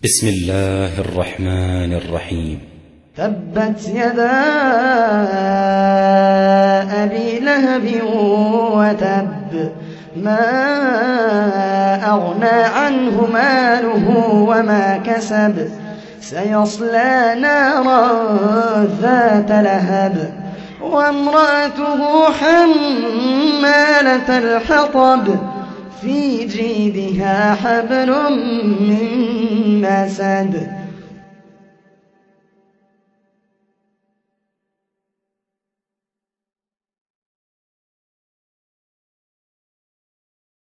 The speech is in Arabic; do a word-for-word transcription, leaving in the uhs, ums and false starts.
بسم الله الرحمن الرحيم. تبت يدا أبي لهب وتب، ما أغنى عنه ماله وما كسب، سيصلى نارا ذات لهب، وامرأته حمالة الحطب، في جيدها حبل من مسد.